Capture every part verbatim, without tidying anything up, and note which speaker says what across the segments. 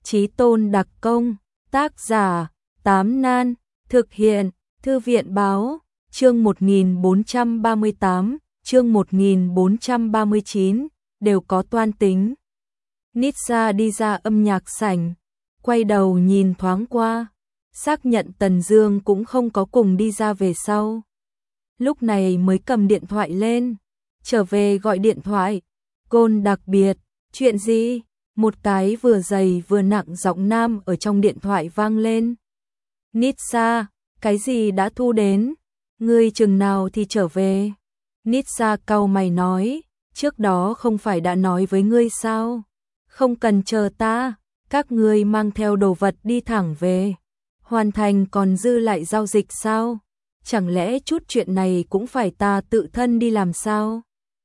Speaker 1: Chí tôn đặc công, tác giả, Tám Nan, thực hiện, Thư viện báo, chương một nghìn bốn trăm ba mươi tám, chương một nghìn bốn trăm ba mươi chín, đều có toan tính. Nitsa đi ra âm nhạc sảnh, quay đầu nhìn thoáng qua, xác nhận Tần Dương cũng không có cùng đi ra về sau. Lúc này mới cầm điện thoại lên, trở về gọi điện thoại. Côn đặc biệt, chuyện gì? Một cái vừa dày vừa nặng giọng nam ở trong điện thoại vang lên. Nitsa, cái gì đã thu đến? Ngươi chừng nào thì trở về? Nitsa cau mày nói, trước đó không phải đã nói với ngươi sao? Không cần chờ ta, các ngươi mang theo đồ vật đi thẳng về. Hoàn thành còn dư lại giao dịch sao? Chẳng lẽ chút chuyện này cũng phải ta tự thân đi làm sao?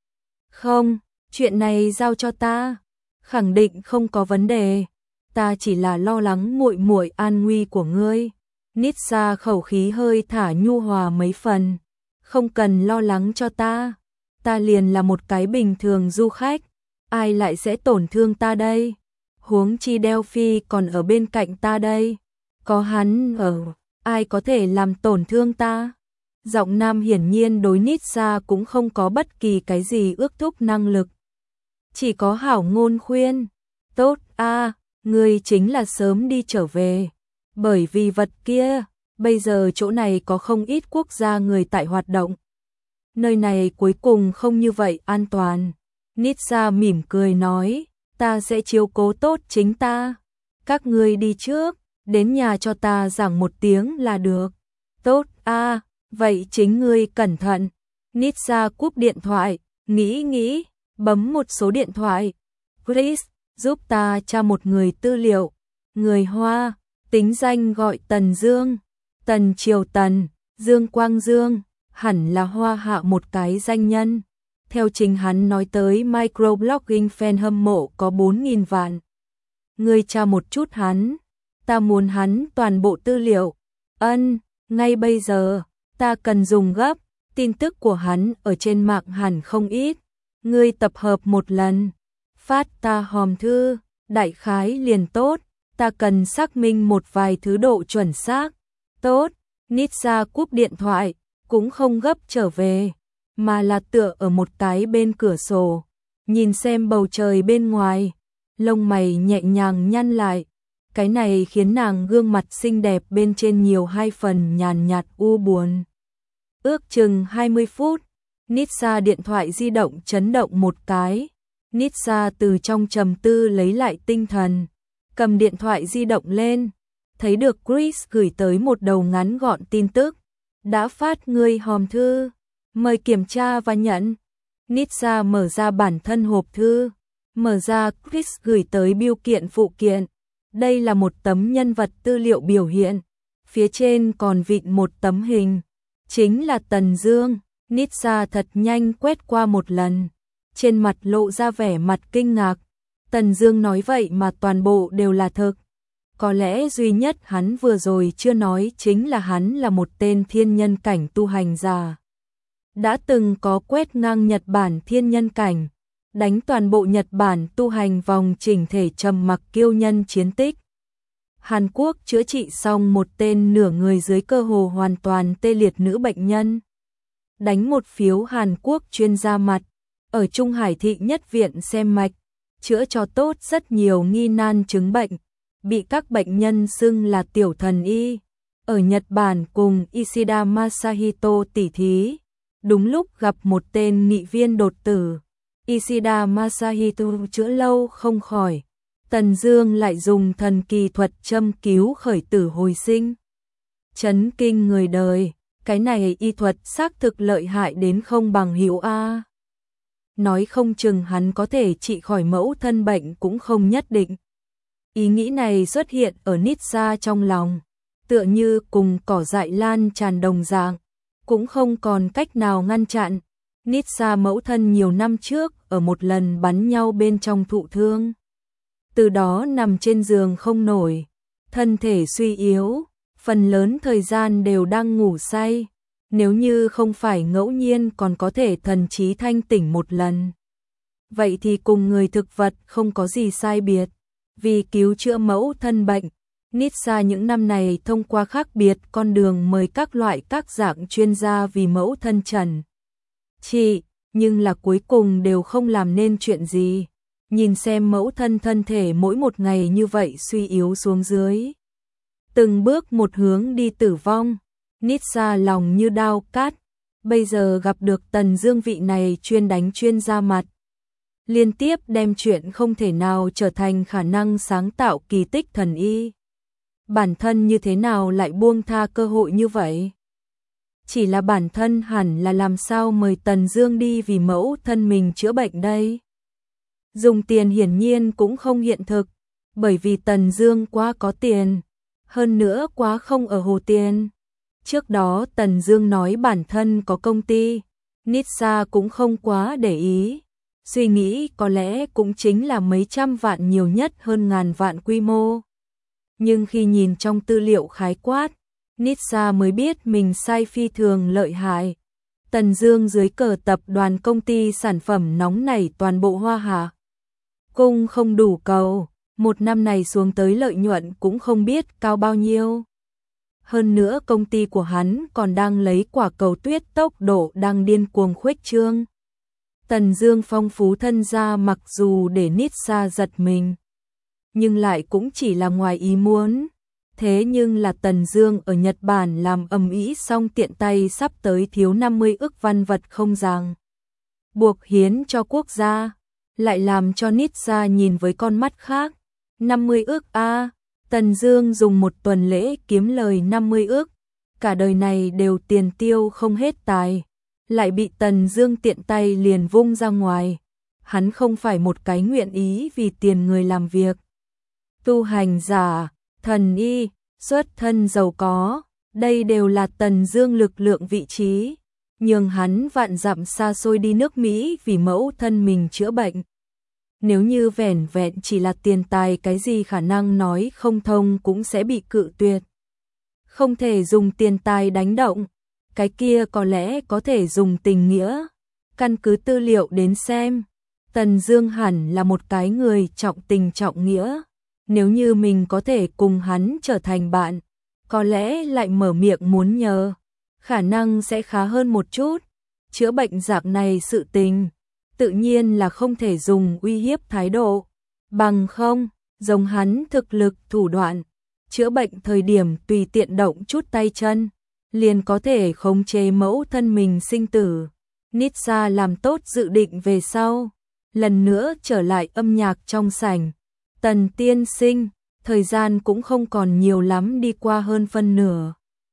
Speaker 1: Không, chuyện này giao cho ta, khẳng định không có vấn đề. Ta chỉ là lo lắng muội muội an nguy của ngươi. Nitsa khẩu khí hơi thả nhu hòa mấy phần. Không cần lo lắng cho ta, ta liền là một cái bình thường du khách, ai lại sẽ tổn thương ta đây? Huống chi Delphi còn ở bên cạnh ta đây, có hắn ở, ai có thể làm tổn thương ta? Giọng nam hiển nhiên đối Nitsa cũng không có bất kỳ cái gì ước thúc năng lực, chỉ có hảo ngôn khuyên. Tốt a, ngươi chính là sớm đi trở về, bởi vì vật kia, bây giờ chỗ này có không ít quốc gia người tại hoạt động. Nơi này cuối cùng không như vậy an toàn. Nitsa mỉm cười nói, ta sẽ chiếu cố tốt chính ta. Các ngươi đi trước, đến nhà cho ta giảng một tiếng là được. Tốt a, vậy chính ngươi cẩn thận. Nitsa cúp điện thoại, nghĩ nghĩ, bấm một số điện thoại. Chris, giúp ta tra một người tư liệu. Người Hoa, tính danh gọi Tần Dương. Tần Triều Tần, Dương Quang Dương, hẳn là Hoa hạ một cái danh nhân. Theo chính hắn nói tới microblogging fan hâm mộ có bốn nghìn vạn. Ngươi tra một chút hắn, ta muốn hắn toàn bộ tư liệu. Ân, ngay bây giờ, ta cần dùng gấp, tin tức của hắn ở trên mạng hẳn không ít. Ngươi tập hợp một lần, phát ta hòm thư, đại khái liền tốt, ta cần xác minh một vài thứ độ chuẩn xác. Tốt, Nitsa cúp điện thoại, cũng không gấp trở về, mà là tựa ở một cái bên cửa sổ, nhìn xem bầu trời bên ngoài, lông mày nhẹ nhàng nhăn lại. Cái này khiến nàng gương mặt xinh đẹp bên trên nhiều hai phần nhàn nhạt u buồn. Ước chừng hai mươi phút, Nitsa điện thoại di động chấn động một cái. Nitsa từ trong trầm tư lấy lại tinh thần, cầm điện thoại di động lên, thấy được Chris gửi tới một đầu ngắn gọn tin tức. Đã phát ngươi hòm thư, mời kiểm tra và nhận. Nitsa mở ra bản thân hộp thư, mở ra Chris gửi tới bưu kiện phụ kiện. Đây là một tấm nhân vật tư liệu biểu hiện, phía trên còn vịn một tấm hình, chính là Tần Dương. Nitsa thật nhanh quét qua một lần, trên mặt lộ ra vẻ mặt kinh ngạc. Tần Dương nói vậy mà toàn bộ đều là thực. Có lẽ duy nhất hắn vừa rồi chưa nói chính là hắn là một tên thiên nhân cảnh tu hành giả. Đã từng có quét ngang Nhật Bản thiên nhân cảnh, đánh toàn bộ Nhật Bản tu hành vòng chỉnh thể trầm mặc kiêu nhân chiến tích. Hàn Quốc chữa trị xong một tên nửa người dưới cơ hồ hoàn toàn tê liệt nữ bệnh nhân. Đánh một phiếu Hàn Quốc chuyên gia mặt, ở Trung Hải thị nhất viện xem mạch, chữa cho tốt rất nhiều nghi nan chứng bệnh, bị các bệnh nhân xưng là tiểu thần y. Ở Nhật Bản cùng Ishida Masahito tỉ thí, đúng lúc gặp một tên nghị viên đột tử. Ishida Masahito chữa lâu không khỏi, Tần Dương lại dùng thần kỳ thuật châm cứu khởi tử hồi sinh. Chấn kinh người đời, cái này y thuật xác thực lợi hại đến không bằng hữu a. Nói không chừng hắn có thể trị khỏi mẫu thân bệnh cũng không nhất định. Ý nghĩ này xuất hiện ở Nitsa trong lòng, tựa như cùng cỏ dại lan tràn đồng dạng, cũng không còn cách nào ngăn chặn. Nitsa mẫu thân nhiều năm trước ở một lần bắn nhau bên trong thụ thương, từ đó nằm trên giường không nổi, thân thể suy yếu, phần lớn thời gian đều đang ngủ say. Nếu như không phải ngẫu nhiên còn có thể thần trí thanh tỉnh một lần, vậy thì cùng người thực vật không có gì sai biệt. Vì cứu chữa mẫu thân bệnh, Nitsa những năm này thông qua khác biệt con đường mời các loại các dạng chuyên gia vì mẫu thân trần trị, nhưng là cuối cùng đều không làm nên chuyện gì. Nhìn xem mẫu thân thân thể mỗi một ngày như vậy suy yếu xuống dưới, từng bước một hướng đi tử vong, Nitsa lòng như đao cát. Bây giờ gặp được Tần Dương vị này chuyên đánh chuyên ra mặt, liên tiếp đem chuyện không thể nào trở thành khả năng sáng tạo kỳ tích thần y. Bản thân như thế nào lại buông tha cơ hội như vậy? Chỉ là bản thân hẳn là làm sao mời Tần Dương đi vì mẫu thân mình chữa bệnh đây? Dùng tiền hiển nhiên cũng không hiện thực, bởi vì Tần Dương quá có tiền, hơn nữa quá không ở hồ tiền. Trước đó Tần Dương nói bản thân có công ty, Nitsa cũng không quá để ý, suy nghĩ có lẽ cũng chính là mấy trăm vạn nhiều nhất hơn ngàn vạn quy mô. Nhưng khi nhìn trong tư liệu khái quát, Nitsa mới biết mình sai phi thường lợi hại. Tần Dương dưới cờ tập đoàn công ty sản phẩm nóng nảy toàn bộ Hoa Hạ cung không đủ cầu, một năm này xuống tới lợi nhuận cũng không biết cao bao nhiêu. Hơn nữa công ty của hắn còn đang lấy quả cầu tuyết tốc độ đang điên cuồng khuếch trương. Tần Dương phong phú thân gia mặc dù để Nitsa giật mình, nhưng lại cũng chỉ là ngoài ý muốn. Thế nhưng là Tần Dương ở Nhật Bản làm ầm ĩ xong tiện tay sắp tới thiếu năm mươi ức văn vật không ràng buộc hiến cho quốc gia, lại làm cho Nitsa nhìn với con mắt khác. năm mươi ức a, Tần Dương dùng một tuần lễ kiếm lời năm mươi ức, cả đời này đều tiền tiêu không hết tài, lại bị Tần Dương tiện tay liền vung ra ngoài. Hắn không phải một cái nguyện ý vì tiền người làm việc. Tu hành giả, thần y, xuất thân giàu có, đây đều là Tần Dương lực lượng vị trí, nhường hắn vạn dặm xa xôi đi nước Mỹ vì mẫu thân mình chữa bệnh. Nếu như vẻn vẹn chỉ là tiền tài, cái gì khả năng nói không thông cũng sẽ bị cự tuyệt. Không thể dùng tiền tài đánh động, cái kia có lẽ có thể dùng tình nghĩa. Căn cứ tư liệu đến xem, Tần Dương hẳn là một cái người trọng tình trọng nghĩa. Nếu như mình có thể cùng hắn trở thành bạn, có lẽ lại mở miệng muốn nhờ, khả năng sẽ khá hơn một chút. Chữa bệnh dạng này sự tình, tự nhiên là không thể dùng uy hiếp thái độ, bằng không, giống hắn thực lực thủ đoạn, chữa bệnh thời điểm tùy tiện động chút tay chân, liền có thể khống chế mẫu thân mình sinh tử. Nitsa làm tốt dự định về sau, lần nữa trở lại âm nhạc trong sảnh. Tần tiên sinh, thời gian cũng không còn nhiều lắm, đi qua hơn phân nửa.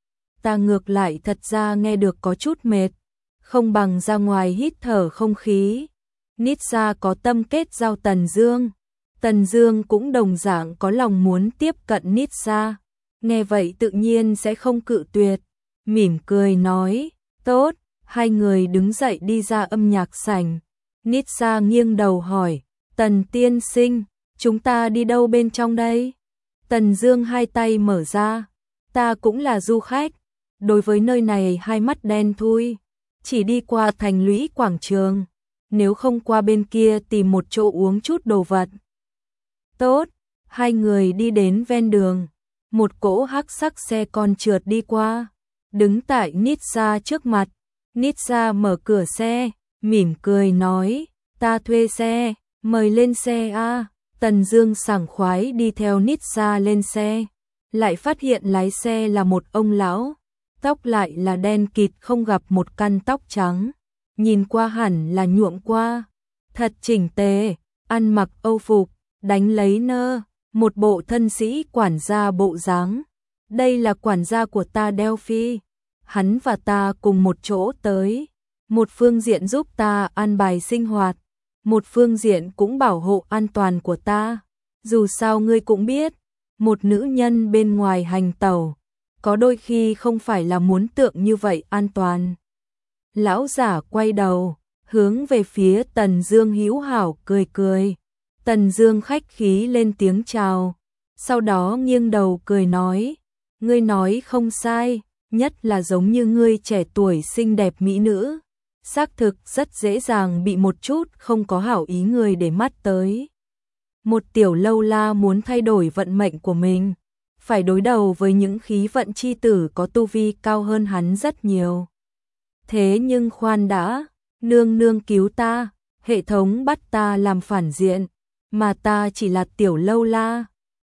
Speaker 1: Ta ngược lại thật ra nghe được có chút mệt, không bằng ra ngoài hít thở không khí. Nitsa có tâm kết giao Tần Dương, Tần Dương cũng đồng dạng có lòng muốn tiếp cận Nitsa, nghe vậy tự nhiên sẽ không cự tuyệt, mỉm cười nói, tốt. Hai người đứng dậy đi ra âm nhạc sảnh. Nitsa nghiêng đầu hỏi, Tần tiên sinh, chúng ta đi đâu bên trong đây? Tần Dương hai tay mở ra, ta cũng là du khách, đối với nơi này hai mắt đen thui, chỉ đi qua thành lũy quảng trường, nếu không qua bên kia tìm một chỗ uống chút đồ vật. Tốt, hai người đi đến ven đường, một cỗ hắc sắc xe con trượt đi qua, đứng tại Nitsa trước mặt. Nitsa mở cửa xe, mỉm cười nói, ta thuê xe, mời lên xe a. Tần Dương sảng khoái đi theo Nitsa lên xe, lại phát hiện lái xe là một ông lão, tóc lại là đen kịt không gặp một căn tóc trắng, nhìn qua hẳn là nhuộm qua, thật chỉnh tề, ăn mặc âu phục, đánh lấy nơ, một bộ thân sĩ quản gia bộ dáng. Đây là quản gia của ta Delphi, hắn và ta cùng một chỗ tới, một phương diện giúp ta an bài sinh hoạt, một phương diện cũng bảo hộ an toàn của ta. Dù sao ngươi cũng biết, một nữ nhân bên ngoài hành tẩu, có đôi khi không phải là muốn tượng như vậy an toàn. Lão giả quay đầu, hướng về phía Tần Dương hữu hảo cười cười. Tần Dương khách khí lên tiếng chào, sau đó nghiêng đầu cười nói, ngươi nói không sai, nhất là giống như ngươi trẻ tuổi xinh đẹp mỹ nữ, xác thực rất dễ dàng bị một chút không có hảo ý người để mắt tới. Một tiểu lâu la muốn thay đổi vận mệnh của mình, phải đối đầu với những khí vận chi tử có tu vi cao hơn hắn rất nhiều. Thế nhưng khoan đã, nương nương cứu ta, hệ thống bắt ta làm phản diện, mà ta chỉ là tiểu lâu la,